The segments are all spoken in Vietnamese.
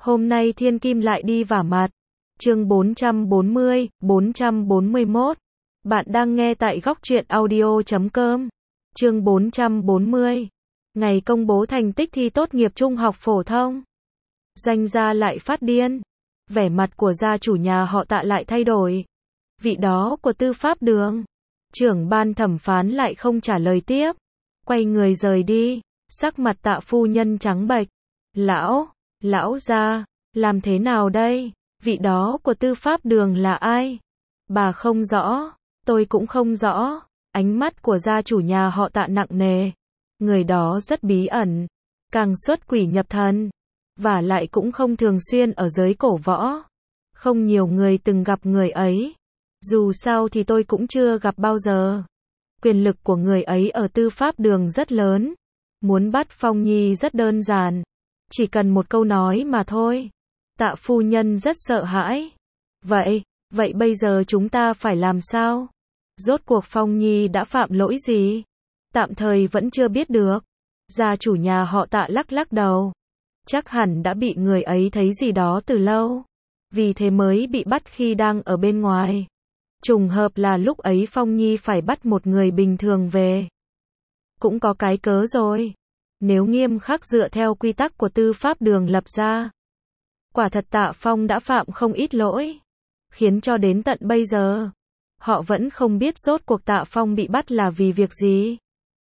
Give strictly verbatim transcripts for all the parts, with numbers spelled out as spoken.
Hôm nay thiên kim lại đi vả mặt. Chương bốn trăm bốn mươi, bốn trăm bốn mươi mốt. Bạn đang nghe tại góc truyện audio chấm com. Chương bốn trăm bốn mươi. Ngày công bố thành tích thi tốt nghiệp trung học phổ thông. Doanh gia lại phát điên. Vẻ mặt của gia chủ nhà họ Tạ lại thay đổi. Vị đó của tư pháp đường. Trưởng ban thẩm phán lại không trả lời tiếp. Quay người rời đi. Sắc mặt Tạ phu nhân trắng bệch. Lão, lão gia, làm thế nào đây? Vị đó của tư pháp đường là ai? Bà không rõ, tôi cũng không rõ. Ánh mắt của gia chủ nhà họ Tạ nặng nề. Người đó rất bí ẩn, càng xuất quỷ nhập thần, và lại cũng không thường xuyên ở giới cổ võ. Không nhiều người từng gặp người ấy. Dù sao thì tôi cũng chưa gặp bao giờ. Quyền lực của người ấy ở tư pháp đường rất lớn. Muốn bắt Phong Nhi rất đơn giản. Chỉ cần một câu nói mà thôi. Tạ phu nhân rất sợ hãi. Vậy, vậy bây giờ chúng ta phải làm sao? Rốt cuộc Phong Nhi đã phạm lỗi gì? Tạm thời vẫn chưa biết được. Gia chủ nhà họ Tạ lắc lắc đầu. Chắc hẳn đã bị người ấy thấy gì đó từ lâu. Vì thế mới bị bắt khi đang ở bên ngoài. Trùng hợp là lúc ấy Phong Nhi phải bắt một người bình thường về. Cũng có cái cớ rồi. Nếu nghiêm khắc dựa theo quy tắc của tư pháp đường lập ra. Quả thật Tạ Phong đã phạm không ít lỗi. Khiến cho đến tận bây giờ, họ vẫn không biết rốt cuộc Tạ Phong bị bắt là vì việc gì.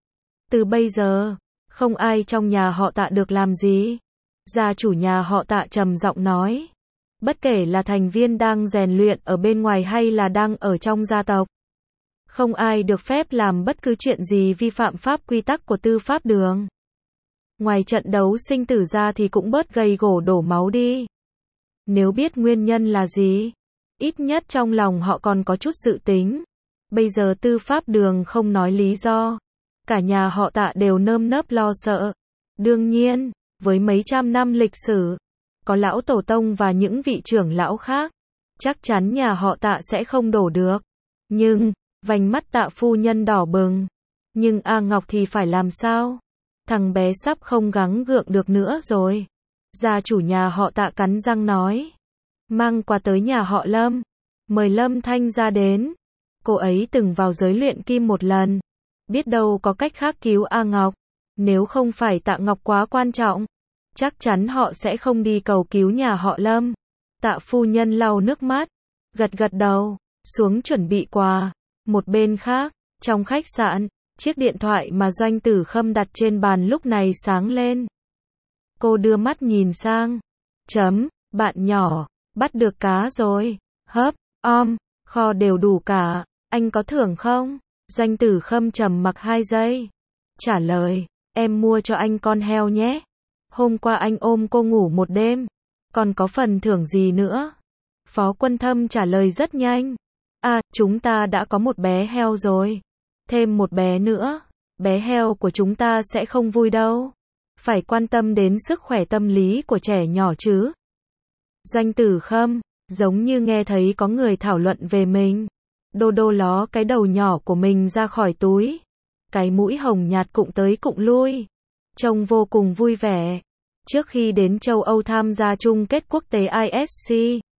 Từ bây giờ, không ai trong nhà họ Tạ được làm gì. Gia chủ nhà họ Tạ trầm giọng nói. Bất kể là thành viên đang rèn luyện ở bên ngoài hay là đang ở trong gia tộc. Không ai được phép làm bất cứ chuyện gì vi phạm pháp quy tắc của tư pháp đường. Ngoài trận đấu sinh tử ra thì cũng bớt gây gổ đổ máu đi. Nếu biết nguyên nhân là gì, ít nhất trong lòng họ còn có chút dự tính. Bây giờ tư pháp đường không nói lý do. Cả nhà họ Tạ đều nơm nớp lo sợ. Đương nhiên, với mấy trăm năm lịch sử, có lão tổ tông và những vị trưởng lão khác, chắc chắn nhà họ Tạ sẽ không đổ được. Nhưng, vành mắt Tạ phu nhân đỏ bừng. Nhưng A Ngọc thì phải làm sao? Thằng bé sắp không gắng gượng được nữa rồi. Gia chủ nhà họ Tạ cắn răng nói. Mang quà tới nhà họ Lâm. Mời Lâm Thanh ra đến. Cô ấy từng vào giới luyện kim một lần. Biết đâu có cách khác cứu A Ngọc. Nếu không phải Tạ Ngọc quá quan trọng, chắc chắn họ sẽ không đi cầu cứu nhà họ Lâm. Tạ phu nhân lau nước mắt, gật gật đầu, xuống chuẩn bị quà. Một bên khác, trong khách sạn, chiếc điện thoại mà Doanh Tử Khâm đặt trên bàn lúc này sáng lên. Cô đưa mắt nhìn sang. Chấm, bạn nhỏ, bắt được cá rồi. Hấp, om, kho đều đủ cả. Anh có thưởng không? Doanh Tử Khâm trầm mặc hai giây. Trả lời, em mua cho anh con heo nhé. Hôm qua anh ôm cô ngủ một đêm. Còn có phần thưởng gì nữa? Phó Quân Thâm trả lời rất nhanh. À, chúng ta đã có một bé heo rồi. Thêm một bé nữa. Bé heo của chúng ta sẽ không vui đâu. Phải quan tâm đến sức khỏe tâm lý của trẻ nhỏ chứ. Doanh Tử Khâm, giống như nghe thấy có người thảo luận về mình. Đô đô ló cái đầu nhỏ của mình ra khỏi túi. Cái mũi hồng nhạt cụng tới cụng lui. Trông vô cùng vui vẻ. Trước khi đến châu Âu tham gia chung kết quốc tế I S C,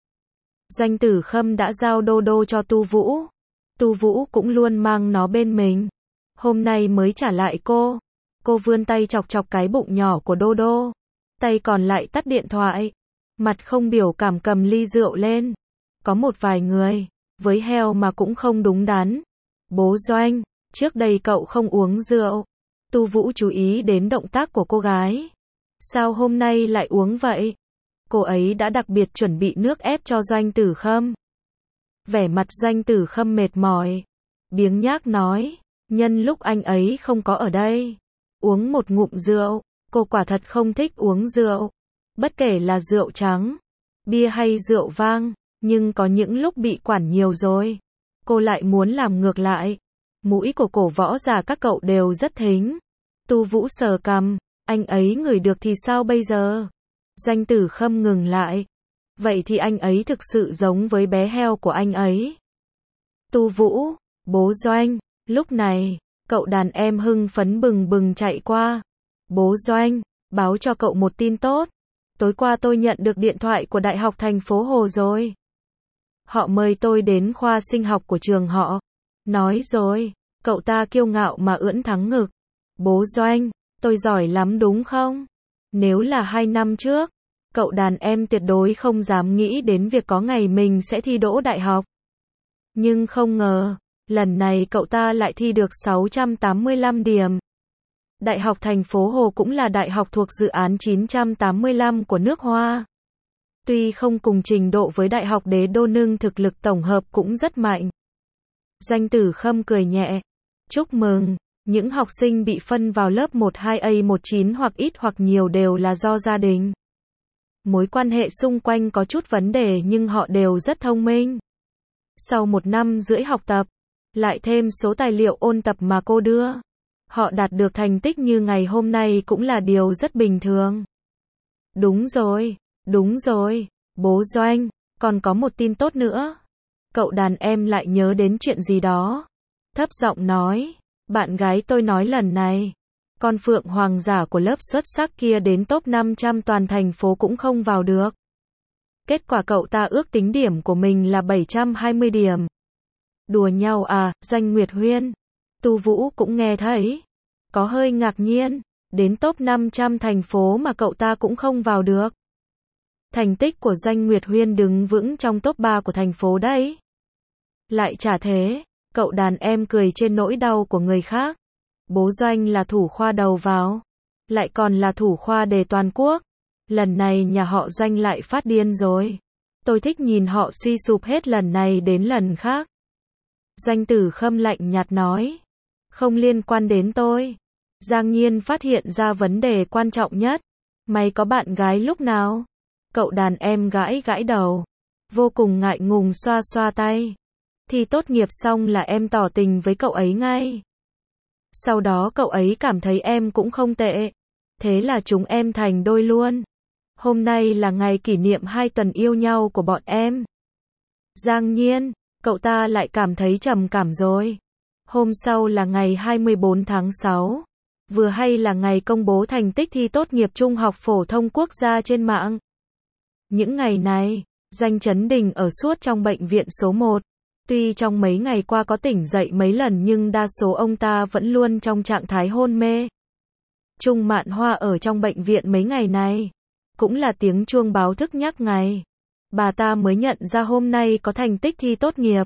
Doanh Tử Khâm đã giao đô đô cho Tu Vũ. Tu Vũ cũng luôn mang nó bên mình. Hôm nay mới trả lại cô. Cô vươn tay chọc chọc cái bụng nhỏ của đô đô. Tay còn lại tắt điện thoại. Mặt không biểu cảm cầm ly rượu lên. Có một vài người, với heo mà cũng không đúng đắn. Bố Doanh, trước đây cậu không uống rượu. Tu Vũ chú ý đến động tác của cô gái. Sao hôm nay lại uống vậy? Cô ấy đã đặc biệt chuẩn bị nước ép cho Doanh Tử Khâm. Vẻ mặt Doanh Tử Khâm mệt mỏi. Biếng nhác nói, nhân lúc anh ấy không có ở đây. Uống một ngụm rượu, cô quả thật không thích uống rượu. Bất kể là rượu trắng, bia hay rượu vang, nhưng có những lúc bị quản nhiều rồi. Cô lại muốn làm ngược lại. Mũi của cổ võ giả các cậu đều rất thính. Tu Vũ sờ cằm, anh ấy ngửi được thì sao bây giờ? Doanh Tử Khâm ngừng lại. Vậy thì anh ấy thực sự giống với bé heo của anh ấy. Tu Vũ, bố Doanh, lúc này, cậu đàn em hưng phấn bừng bừng chạy qua. Bố Doanh, báo cho cậu một tin tốt. tối qua tôi nhận được điện thoại của Đại học thành phố Hồ rồi. Họ mời tôi đến khoa sinh học của trường họ. Nói rồi, cậu ta kiêu ngạo mà ưỡn thẳng ngực. Bố Doanh, tôi giỏi lắm đúng không? Nếu là hai năm trước, cậu đàn em tuyệt đối không dám nghĩ đến việc có ngày mình sẽ thi đỗ đại học. Nhưng không ngờ, lần này cậu ta lại thi được sáu trăm tám mươi lăm điểm. Đại học thành phố Hồ cũng là đại học thuộc dự án chín trăm tám mươi lăm của nước Hoa. Tuy không cùng trình độ với Đại học Đế Đô nhưng thực lực tổng hợp cũng rất mạnh. Doanh Tử Khâm cười nhẹ. Chúc mừng, những học sinh bị phân vào lớp một hai A mười chín hoặc ít hoặc nhiều đều là do gia đình. Mối quan hệ xung quanh có chút vấn đề nhưng họ đều rất thông minh. Sau một năm rưỡi học tập, lại thêm số tài liệu ôn tập mà cô đưa, họ đạt được thành tích như ngày hôm nay cũng là điều rất bình thường. Đúng rồi, đúng rồi, bố Doanh, còn có một tin tốt nữa. Cậu đàn em lại nhớ đến chuyện gì đó. Thấp giọng nói, bạn gái tôi nói lần này, con phượng hoàng giả của lớp xuất sắc kia đến top năm trăm toàn thành phố cũng không vào được. Kết quả cậu ta ước tính điểm của mình là bảy trăm hai mươi điểm. Đùa nhau à, Doanh Nguyệt Huyên. Tu Vũ cũng nghe thấy. Có hơi ngạc nhiên, đến top năm trăm thành phố mà cậu ta cũng không vào được. Thành tích của Doanh Nguyệt Huyên đứng vững trong top ba của thành phố đấy. Lại chả thế, cậu đàn em cười trên nỗi đau của người khác. Bố Doanh là thủ khoa đầu vào, lại còn là thủ khoa đề toàn quốc. Lần này nhà họ Doanh lại phát điên rồi. Tôi thích nhìn họ suy sụp hết lần này đến lần khác. Doanh Tử Khâm lạnh nhạt nói. Không liên quan đến tôi. Giang Nhiên phát hiện ra vấn đề quan trọng nhất. Mày có bạn gái lúc nào? Cậu đàn em gãi gãi đầu. Vô cùng ngại ngùng xoa xoa tay. Thì tốt nghiệp xong là em tỏ tình với cậu ấy ngay. Sau đó cậu ấy cảm thấy em cũng không tệ. Thế là chúng em thành đôi luôn. Hôm nay là ngày kỷ niệm hai tuần yêu nhau của bọn em. Giang Nhiên, cậu ta lại cảm thấy trầm cảm rồi. Hôm sau là ngày hai mươi bốn tháng sáu. Vừa hay là ngày công bố thành tích thi tốt nghiệp trung học phổ thông quốc gia trên mạng. Những ngày này, Doanh Chấn Đình ở suốt trong bệnh viện số một. Tuy trong mấy ngày qua có tỉnh dậy mấy lần nhưng đa số ông ta vẫn luôn trong trạng thái hôn mê. Trung Mạn Hoa ở trong bệnh viện mấy ngày này. Cũng là tiếng chuông báo thức nhắc ngày. Bà ta mới nhận ra hôm nay có thành tích thi tốt nghiệp.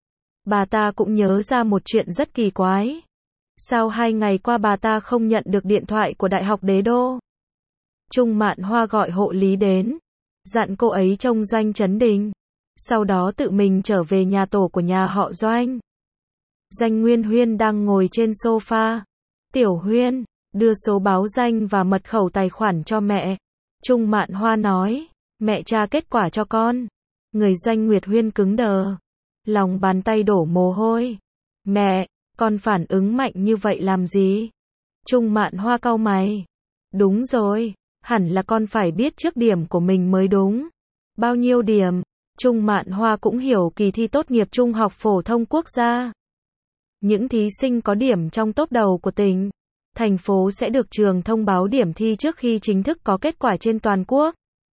Bà ta cũng nhớ ra một chuyện rất kỳ quái. Sao hai ngày qua bà ta không nhận được điện thoại của Đại học Đế Đô? Trung Mạn Hoa gọi hộ lý đến, dặn cô ấy trông Doanh Chấn Đình. Sau đó tự mình trở về nhà tổ của nhà họ Doanh. Doanh Nguyên Huyên đang ngồi trên sofa. Tiểu Huyên, đưa số báo danh và mật khẩu tài khoản cho mẹ. Trung Mạn Hoa nói, mẹ tra kết quả cho con. Người Doanh Nguyệt Huyên cứng đờ. Lòng bàn tay đổ mồ hôi. Mẹ, con phản ứng mạnh như vậy làm gì? Trung Mạn Hoa cau mày. Đúng rồi, hẳn là con phải biết trước điểm của mình mới đúng. Bao nhiêu điểm? Trung Mạn Hoa cũng hiểu kỳ thi tốt nghiệp trung học phổ thông quốc gia. Những thí sinh có điểm trong top đầu của tỉnh, thành phố sẽ được trường thông báo điểm thi trước khi chính thức có kết quả trên toàn quốc.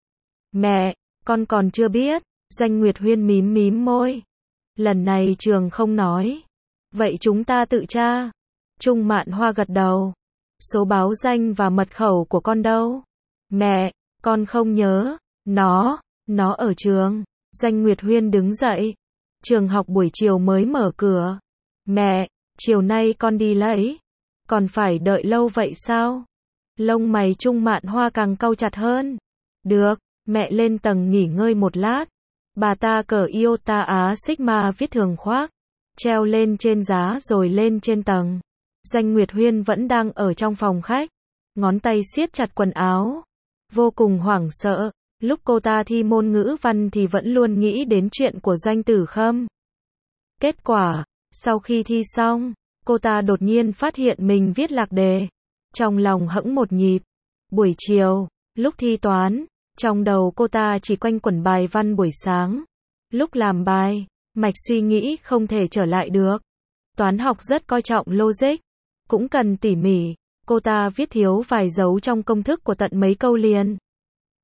Mẹ, con còn chưa biết. Doanh Nguyệt Huyên mím mím môi. Lần này trường không nói. Vậy chúng ta tự tra. Trung Mạn Hoa gật đầu. Số báo danh và mật khẩu của con đâu? Mẹ, con không nhớ. Nó, nó ở trường. Doanh Nguyệt Huyên đứng dậy. Trường học buổi chiều mới mở cửa. Mẹ, chiều nay con đi lấy. Còn phải đợi lâu vậy sao? Lông mày Trung Mạn Hoa càng cau chặt hơn. Được, mẹ lên tầng nghỉ ngơi một lát. Bà ta cởi Iota Á Sigma viết thường khoác, treo lên trên giá rồi lên trên tầng. Doanh Nguyệt Huyên vẫn đang ở trong phòng khách, ngón tay siết chặt quần áo, vô cùng hoảng sợ. Lúc cô ta thi môn ngữ văn thì vẫn luôn nghĩ đến chuyện của Doanh Tử Khâm. Kết quả, sau khi thi xong, cô ta đột nhiên phát hiện mình viết lạc đề. Trong lòng hẫng một nhịp. Buổi chiều, lúc thi toán, trong đầu cô ta chỉ quanh quẩn bài văn buổi sáng. Lúc làm bài, mạch suy nghĩ không thể trở lại được. Toán học rất coi trọng logic, cũng cần tỉ mỉ. Cô ta viết thiếu vài dấu trong công thức của tận mấy câu liền.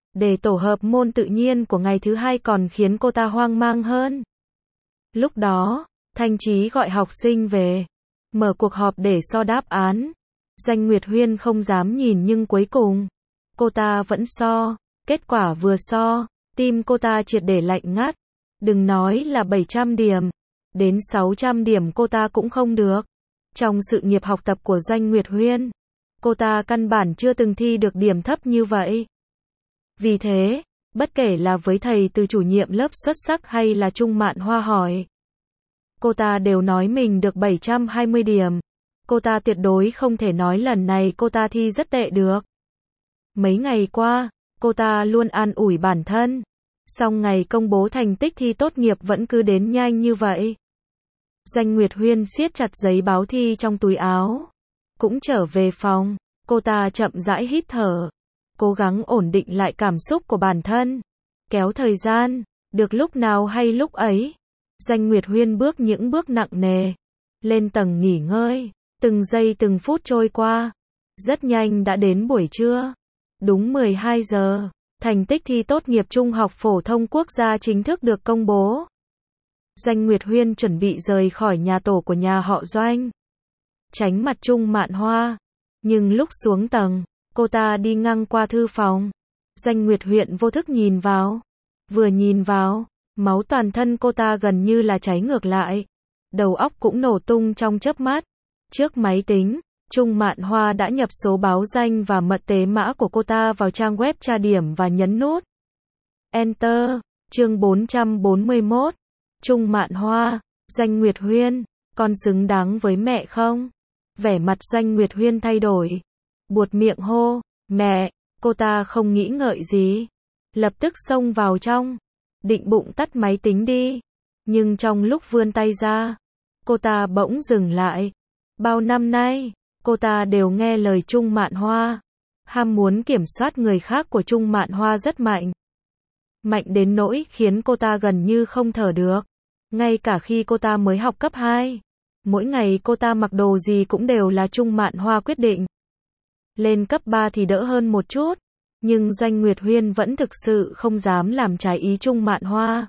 Đề tổ hợp môn tự nhiên của ngày thứ hai còn khiến cô ta hoang mang hơn. Lúc đó, Thanh Chí gọi học sinh về, mở cuộc họp để so đáp án. Doanh Nguyệt Huyên không dám nhìn nhưng cuối cùng, cô ta vẫn so. Kết quả vừa so, tim cô ta triệt để lạnh ngắt. Đừng nói là bảy trăm điểm, đến sáu trăm điểm cô ta cũng không được. Trong sự nghiệp học tập của Doanh Nguyệt Huyên, cô ta căn bản chưa từng thi được điểm thấp như vậy. Vì thế, bất kể là với thầy từ chủ nhiệm lớp xuất sắc hay là Trung Mạn Hoa hỏi, cô ta đều nói mình được bảy trăm hai mươi điểm. Cô ta tuyệt đối không thể nói lần này cô ta thi rất tệ được. Mấy ngày qua, cô ta luôn an ủi bản thân. Song ngày công bố thành tích thi tốt nghiệp vẫn cứ đến nhanh như vậy. Doanh Nguyệt Huyên siết chặt giấy báo thi trong túi áo. Cũng trở về phòng, cô ta chậm rãi hít thở. Cố gắng ổn định lại cảm xúc của bản thân. Kéo thời gian, được lúc nào hay lúc ấy. Doanh Nguyệt Huyên bước những bước nặng nề. Lên tầng nghỉ ngơi. Từng giây từng phút trôi qua. Rất nhanh đã đến buổi trưa. Đúng mười hai giờ, thành tích thi tốt nghiệp trung học phổ thông quốc gia chính thức được công bố. Doanh Nguyệt Huyên chuẩn bị rời khỏi nhà tổ của nhà họ Doanh, tránh mặt Trung Mạn Hoa. Nhưng lúc xuống tầng, cô ta đi ngang qua thư phòng. Doanh Nguyệt Huyên vô thức nhìn vào. Vừa nhìn vào, máu toàn thân cô ta gần như là cháy ngược lại. Đầu óc cũng nổ tung trong chớp mắt. Trước máy tính, Trung Mạn Hoa đã nhập số báo danh và mật tế mã của cô ta vào trang web tra điểm và nhấn nút Enter. Chương bốn trăm bốn mươi mốt. Trung Mạn Hoa, Doanh Nguyệt Huyên, con xứng đáng với mẹ không? Vẻ mặt Doanh Nguyệt Huyên thay đổi. Buột miệng hô, mẹ. Cô ta không nghĩ ngợi gì, lập tức xông vào trong, định bụng tắt máy tính đi. Nhưng trong lúc vươn tay ra, cô ta bỗng dừng lại. Bao năm nay, cô ta đều nghe lời Trung Mạn Hoa. Ham muốn kiểm soát người khác của Trung Mạn Hoa rất mạnh. Mạnh đến nỗi khiến cô ta gần như không thở được. Ngay cả khi cô ta mới học cấp hai, mỗi ngày cô ta mặc đồ gì cũng đều là Trung Mạn Hoa quyết định. Lên cấp ba thì đỡ hơn một chút, nhưng Doanh Nguyệt Huyên vẫn thực sự không dám làm trái ý Trung Mạn Hoa.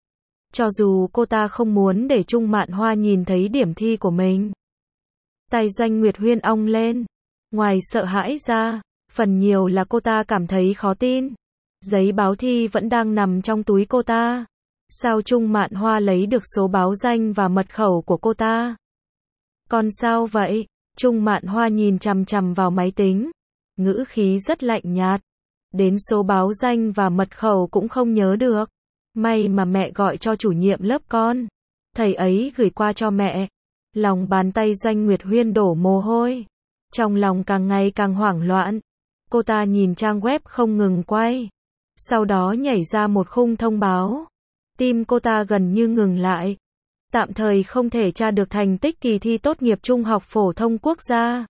Cho dù cô ta không muốn để Trung Mạn Hoa nhìn thấy điểm thi của mình. Tay Doanh Nguyệt Huyên ong lên. Ngoài sợ hãi ra, phần nhiều là cô ta cảm thấy khó tin. Giấy báo thi vẫn đang nằm trong túi cô ta. Sao Trung Mạn Hoa lấy được số báo danh và mật khẩu của cô ta? Còn sao vậy? Trung Mạn Hoa nhìn chằm chằm vào máy tính. Ngữ khí rất lạnh nhạt. Đến số báo danh và mật khẩu cũng không nhớ được. May mà mẹ gọi cho chủ nhiệm lớp con. Thầy ấy gửi qua cho mẹ. Lòng bàn tay Doanh Nguyệt Huyên đổ mồ hôi. Trong lòng càng ngày càng hoảng loạn. Cô ta nhìn trang web không ngừng quay. Sau đó nhảy ra một khung thông báo. Tim cô ta gần như ngừng lại. Tạm thời không thể tra được thành tích kỳ thi tốt nghiệp trung học phổ thông quốc gia.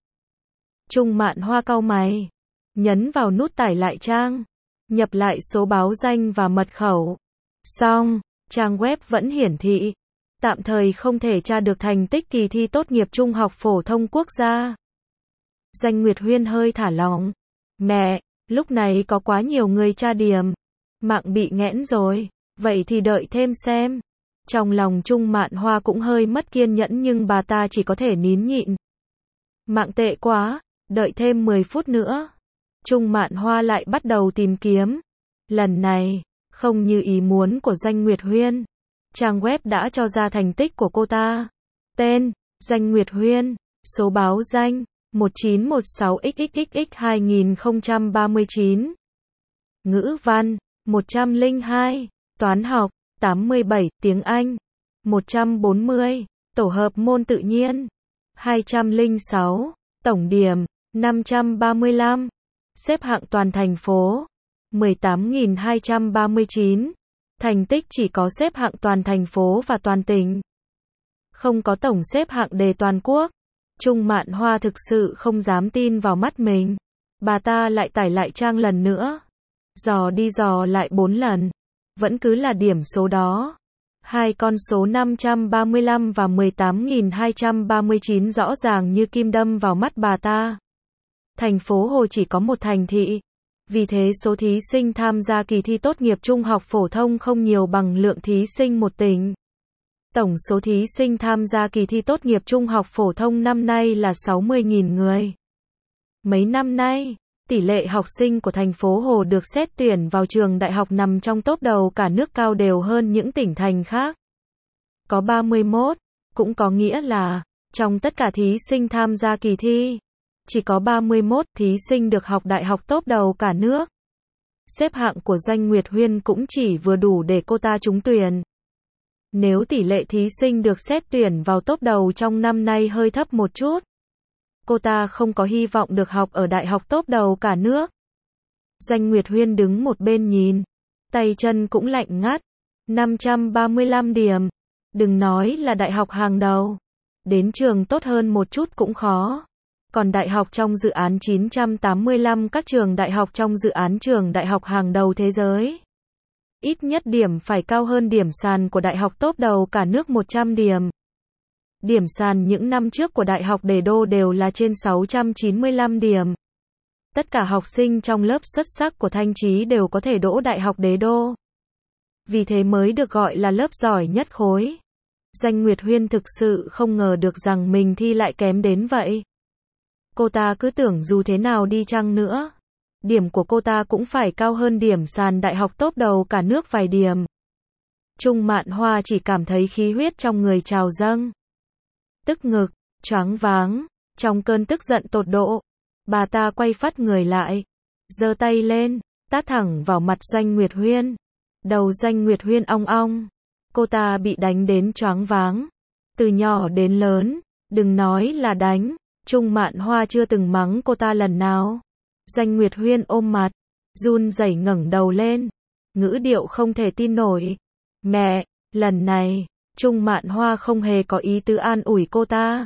Trung Mạn Hoa cau mày. Nhấn vào nút tải lại trang. Nhập lại số báo danh và mật khẩu. Xong, trang web vẫn hiển thị. Tạm thời không thể tra được thành tích kỳ thi tốt nghiệp trung học phổ thông quốc gia. Doanh Nguyệt Huyên hơi thả lỏng. Mẹ, lúc này có quá nhiều người tra điểm. Mạng bị nghẽn rồi. Vậy thì đợi thêm xem. Trong lòng Trung Mạn Hoa cũng hơi mất kiên nhẫn nhưng bà ta chỉ có thể nín nhịn. Mạng tệ quá, đợi thêm mười phút nữa. Trung Mạn Hoa lại bắt đầu tìm kiếm. Lần này, không như ý muốn của Doanh Nguyệt Huyên. Trang web đã cho ra thành tích của cô ta. Tên, Doanh Nguyệt Huyên. Số báo danh, một chín một sáu x x x x hai không ba chín. Ngữ văn, một trăm lẻ hai. Toán học, tám mươi bảy. Tiếng Anh, một trăm bốn mươi. Tổ hợp môn tự nhiên, hai trăm lẻ sáu. Tổng điểm, năm trăm ba mươi lăm. Xếp hạng toàn thành phố, mười tám nghìn hai trăm ba mươi chín. Thành tích chỉ có xếp hạng toàn thành phố và toàn tỉnh. Không có tổng xếp hạng đề toàn quốc. Trung Mạn Hoa thực sự không dám tin vào mắt mình. Bà ta lại tải lại trang lần nữa. Dò đi dò lại bốn lần. Vẫn cứ là điểm số đó. Hai con số năm trăm ba mươi lăm và mười tám nghìn hai trăm ba mươi chín rõ ràng như kim đâm vào mắt bà ta. Thành phố Hồ chỉ có một thành thị. Vì thế số thí sinh tham gia kỳ thi tốt nghiệp trung học phổ thông không nhiều bằng lượng thí sinh một tỉnh. Tổng số thí sinh tham gia kỳ thi tốt nghiệp trung học phổ thông năm nay là sáu mươi nghìn người. Mấy năm nay, tỷ lệ học sinh của thành phố Hồ được xét tuyển vào trường đại học nằm trong top đầu cả nước cao đều hơn những tỉnh thành khác. Có ba mươi mốt, cũng có nghĩa là, trong tất cả thí sinh tham gia kỳ thi, chỉ có ba mươi mốt thí sinh được học đại học top đầu cả nước. Xếp hạng của Doanh Nguyệt Huyên cũng chỉ vừa đủ để cô ta trúng tuyển. Nếu tỷ lệ thí sinh được xét tuyển vào top đầu trong năm nay hơi thấp một chút, cô ta không có hy vọng được học ở đại học top đầu cả nước. Doanh Nguyệt Huyên đứng một bên nhìn, tay chân cũng lạnh ngắt. năm trăm ba mươi lăm điểm. Đừng nói là đại học hàng đầu. Đến trường tốt hơn một chút cũng khó. Còn đại học trong dự án chín trăm tám mươi lăm các trường đại học trong dự án trường đại học hàng đầu thế giới. Ít nhất điểm phải cao hơn điểm sàn của đại học top đầu cả nước một trăm điểm. Điểm sàn những năm trước của Đại học Đế Đô đều là trên sáu trăm chín mươi lăm điểm. Tất cả học sinh trong lớp xuất sắc của Thanh Chí đều có thể đỗ Đại học Đế Đô. Vì thế mới được gọi là lớp giỏi nhất khối. Doanh Nguyệt Huyên thực sự không ngờ được rằng mình thi lại kém đến vậy. Cô ta cứ tưởng dù thế nào đi chăng nữa, điểm của cô ta cũng phải cao hơn điểm sàn đại học top đầu cả nước vài điểm. Trung Mạn Hoa chỉ cảm thấy khí huyết trong người trào dâng. Tức ngực, choáng váng, trong cơn tức giận tột độ, bà ta quay phắt người lại, giơ tay lên, tát thẳng vào mặt Doanh Nguyệt Huyên. Đầu Doanh Nguyệt Huyên ong ong, cô ta bị đánh đến choáng váng. Từ nhỏ đến lớn, đừng nói là đánh, Trung Mạn Hoa chưa từng mắng cô ta lần nào. Doanh Nguyệt Huyên ôm mặt, run rẩy ngẩng đầu lên, ngữ điệu không thể tin nổi. Mẹ, lần này, Trung Mạn Hoa không hề có ý tứ an ủi cô ta.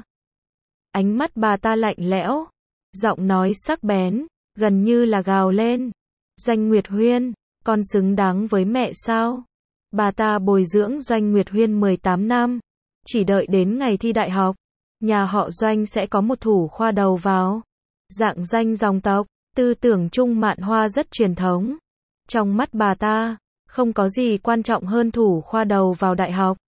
Ánh mắt bà ta lạnh lẽo, giọng nói sắc bén, gần như là gào lên. Doanh Nguyệt Huyên, con xứng đáng với mẹ sao? Bà ta bồi dưỡng Doanh Nguyệt Huyên mười tám năm, chỉ đợi đến ngày thi đại học, nhà họ Doanh sẽ có một thủ khoa đầu vào. Dạng danh dòng tộc, tư tưởng Trung Mạn Hoa rất truyền thống. Trong mắt bà ta, không có gì quan trọng hơn thủ khoa đầu vào đại học.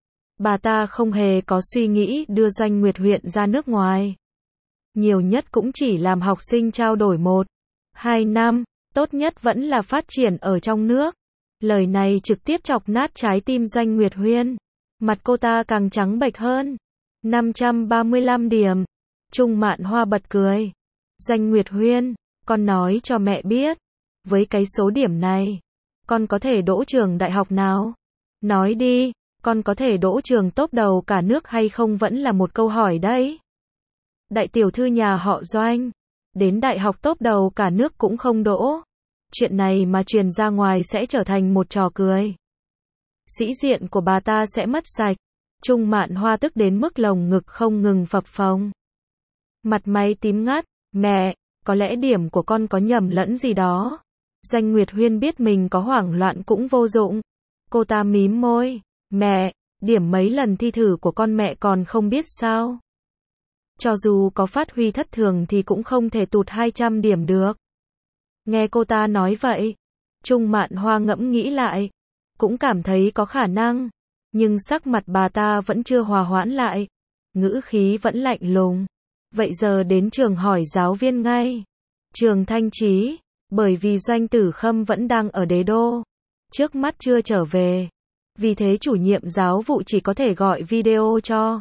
Bà ta không hề có suy nghĩ đưa Doanh Nguyệt Huyên ra nước ngoài. Nhiều nhất cũng chỉ làm học sinh trao đổi một, hai năm, tốt nhất vẫn là phát triển ở trong nước. Lời này trực tiếp chọc nát trái tim Doanh Nguyệt Huyên. Mặt cô ta càng trắng bệch hơn. năm trăm ba mươi lăm điểm. Trung Mạn Hoa bật cười. Doanh Nguyệt Huyên, con nói cho mẹ biết, với cái số điểm này, con có thể đỗ trường đại học nào? Nói đi, con có thể đỗ trường top đầu cả nước hay không vẫn là một câu hỏi đấy. Đại tiểu thư nhà họ Doanh, đến đại học top đầu cả nước cũng không đỗ. Chuyện này mà truyền ra ngoài sẽ trở thành một trò cười. Sĩ diện của bà ta sẽ mất sạch. Trung Mạn Hoa tức đến mức lồng ngực không ngừng phập phồng. Mặt mày tím ngắt, mẹ, có lẽ điểm của con có nhầm lẫn gì đó. Doanh Nguyệt Huyên biết mình có hoảng loạn cũng vô dụng. Cô ta mím môi, mẹ, điểm mấy lần thi thử của con mẹ còn không biết sao? Cho dù có phát huy thất thường thì cũng không thể tụt hai trăm điểm được. Nghe cô ta nói vậy, Trung Mạn Hoa ngẫm nghĩ lại, cũng cảm thấy có khả năng, nhưng sắc mặt bà ta vẫn chưa hòa hoãn lại, ngữ khí vẫn lạnh lùng. Vậy giờ đến trường hỏi giáo viên ngay. Trường Thanh Chí, bởi vì Doanh Tử Khâm vẫn đang ở Đế Đô, trước mắt chưa trở về, vì thế chủ nhiệm giáo vụ chỉ có thể gọi video cho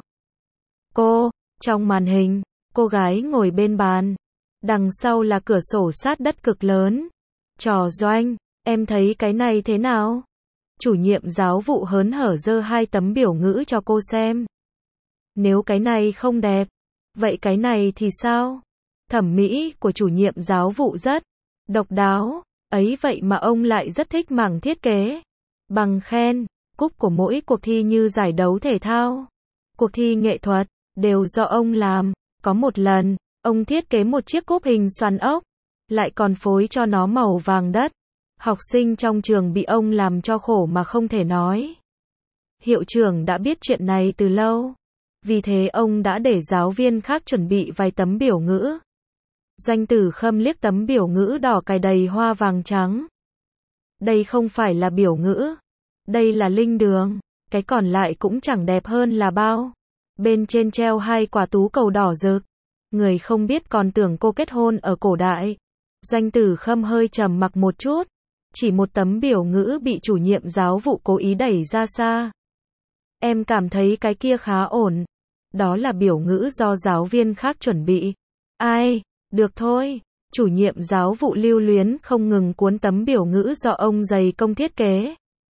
cô. Trong màn hình, cô gái ngồi bên bàn, đằng sau là cửa sổ sát đất cực lớn. Trò Doanh, em thấy cái này thế nào? Chủ nhiệm giáo vụ hớn hở giơ hai tấm biểu ngữ cho cô xem. Nếu cái này không đẹp, vậy cái này thì sao? Thẩm mỹ của chủ nhiệm giáo vụ rất độc đáo, ấy vậy mà ông lại rất thích mảng thiết kế. Bằng khen, cúp của mỗi cuộc thi như giải đấu thể thao, cuộc thi nghệ thuật, đều do ông làm. Có một lần, ông thiết kế một chiếc cúp hình xoắn ốc, lại còn phối cho nó màu vàng đất. Học sinh trong trường bị ông làm cho khổ mà không thể nói. Hiệu trưởng đã biết chuyện này từ lâu, vì thế ông đã để giáo viên khác chuẩn bị vài tấm biểu ngữ. Doanh Tử Khâm liếc tấm biểu ngữ đỏ cài đầy hoa vàng trắng. Đây không phải là biểu ngữ. Đây là linh đường. Cái còn lại cũng chẳng đẹp hơn là bao. Bên trên treo hai quả tú cầu đỏ rực. Người không biết còn tưởng cô kết hôn ở cổ đại. Doanh Tử Khâm hơi trầm mặc một chút. Chỉ một tấm biểu ngữ bị chủ nhiệm giáo vụ cố ý đẩy ra xa. Em cảm thấy cái kia khá ổn. Đó là biểu ngữ do giáo viên khác chuẩn bị. Ai, được thôi. Chủ nhiệm giáo vụ lưu luyến không ngừng cuốn tấm biểu ngữ do ông dày công thiết kế.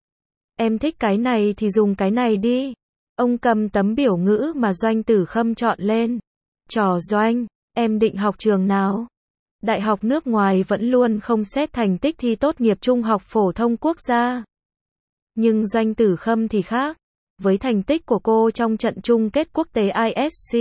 Em thích cái này thì dùng cái này đi. Ông cầm tấm biểu ngữ mà Doanh Tử Khâm chọn lên. Trò Doanh, em định học trường nào? Đại học nước ngoài vẫn luôn không xét thành tích thi tốt nghiệp trung học phổ thông quốc gia. Nhưng Doanh Tử Khâm thì khác. Với thành tích của cô trong trận chung kết quốc tế I S C,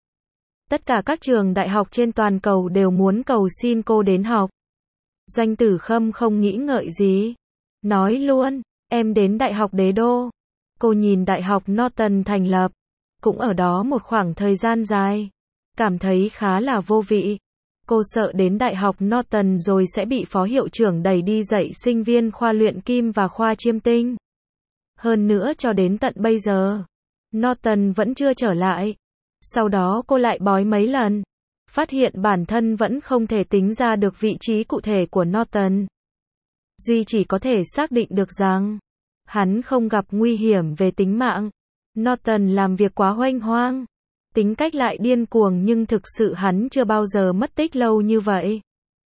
tất cả các trường đại học trên toàn cầu đều muốn cầu xin cô đến học. Doanh Tử Khâm không nghĩ ngợi gì. Nói luôn, em đến Đại học Đế Đô. Cô nhìn Đại học Norton thành lập. Cũng ở đó một khoảng thời gian dài. Cảm thấy khá là vô vị. Cô sợ đến Đại học Norton rồi sẽ bị phó hiệu trưởng đẩy đi dạy sinh viên khoa luyện kim và khoa chiêm tinh. Hơn nữa cho đến tận bây giờ, Norton vẫn chưa trở lại. Sau đó cô lại bói mấy lần. Phát hiện bản thân vẫn không thể tính ra được vị trí cụ thể của Norton. Duy chỉ có thể xác định được rằng, hắn không gặp nguy hiểm về tính mạng. Norton làm việc quá huênh hoang. Tính cách lại điên cuồng nhưng thực sự hắn chưa bao giờ mất tích lâu như vậy.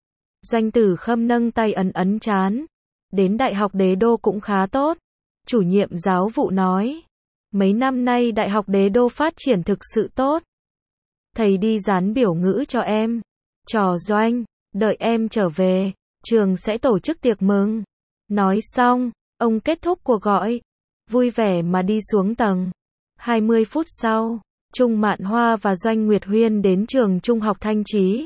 Doanh Tử Khâm nâng tay ấn ấn trán. Đến Đại học Đế Đô cũng khá tốt. Chủ nhiệm giáo vụ nói. Mấy năm nay Đại học Đế Đô phát triển thực sự tốt. Thầy đi dán biểu ngữ cho em. Trò Doanh, đợi em trở về, trường sẽ tổ chức tiệc mừng. Nói xong, ông kết thúc cuộc gọi. Vui vẻ mà đi xuống tầng. hai mươi phút sau, Trung Mạn Hoa và Doanh Nguyệt Huyên đến trường trung học Thanh Chí.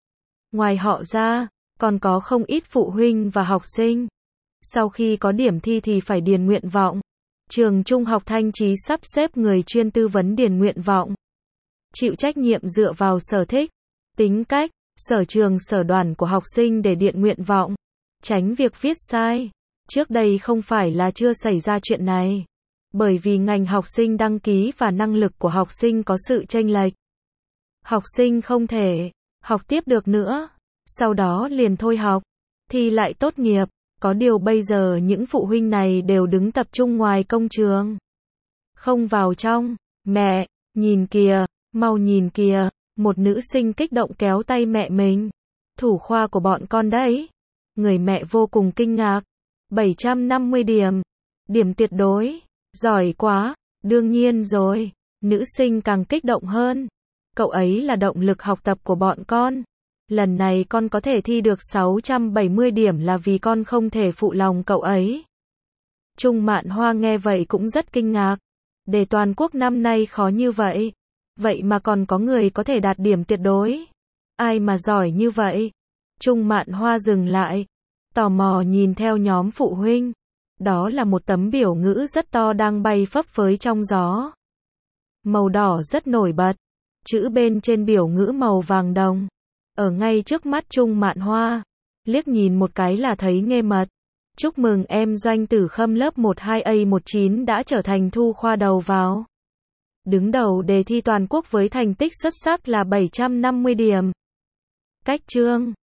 Ngoài họ ra, còn có không ít phụ huynh và học sinh. Sau khi có điểm thi thì phải điền nguyện vọng. Trường trung học Thanh Chí sắp xếp người chuyên tư vấn điền nguyện vọng. Chịu trách nhiệm dựa vào sở thích, tính cách, sở trường sở đoàn của học sinh để điền nguyện vọng. Tránh việc viết sai. Trước đây không phải là chưa xảy ra chuyện này. Bởi vì ngành học sinh đăng ký và năng lực của học sinh có sự chênh lệch. Học sinh không thể học tiếp được nữa. Sau đó liền thôi học. Thi lại tốt nghiệp. Có điều bây giờ những phụ huynh này đều đứng tập trung ngoài công trường. Không vào trong. Mẹ, nhìn kìa, mau nhìn kìa. Một nữ sinh kích động kéo tay mẹ mình. Thủ khoa của bọn con đấy. Người mẹ vô cùng kinh ngạc. bảy trăm năm mươi điểm. Điểm tuyệt đối. Giỏi quá. Đương nhiên rồi. Nữ sinh càng kích động hơn. Cậu ấy là động lực học tập của bọn con. Lần này con có thể thi được sáu trăm bảy mươi điểm là vì con không thể phụ lòng cậu ấy. Trung Mạn Hoa nghe vậy cũng rất kinh ngạc. Đề toàn quốc năm nay khó như vậy. Vậy mà còn có người có thể đạt điểm tuyệt đối. Ai mà giỏi như vậy? Trung Mạn Hoa dừng lại. Tò mò nhìn theo nhóm phụ huynh. Đó là một tấm biểu ngữ rất to đang bay phấp phới trong gió. Màu đỏ rất nổi bật. Chữ bên trên biểu ngữ màu vàng đồng. Ở ngay trước mắt Trung Mạn Hoa. Liếc nhìn một cái là thấy nghê mật. Chúc mừng em Doanh Tử Khâm lớp mười hai A mười chín đã trở thành thu khoa đầu vào. Đứng đầu đề thi toàn quốc với thành tích xuất sắc là bảy trăm năm mươi điểm. Cách chương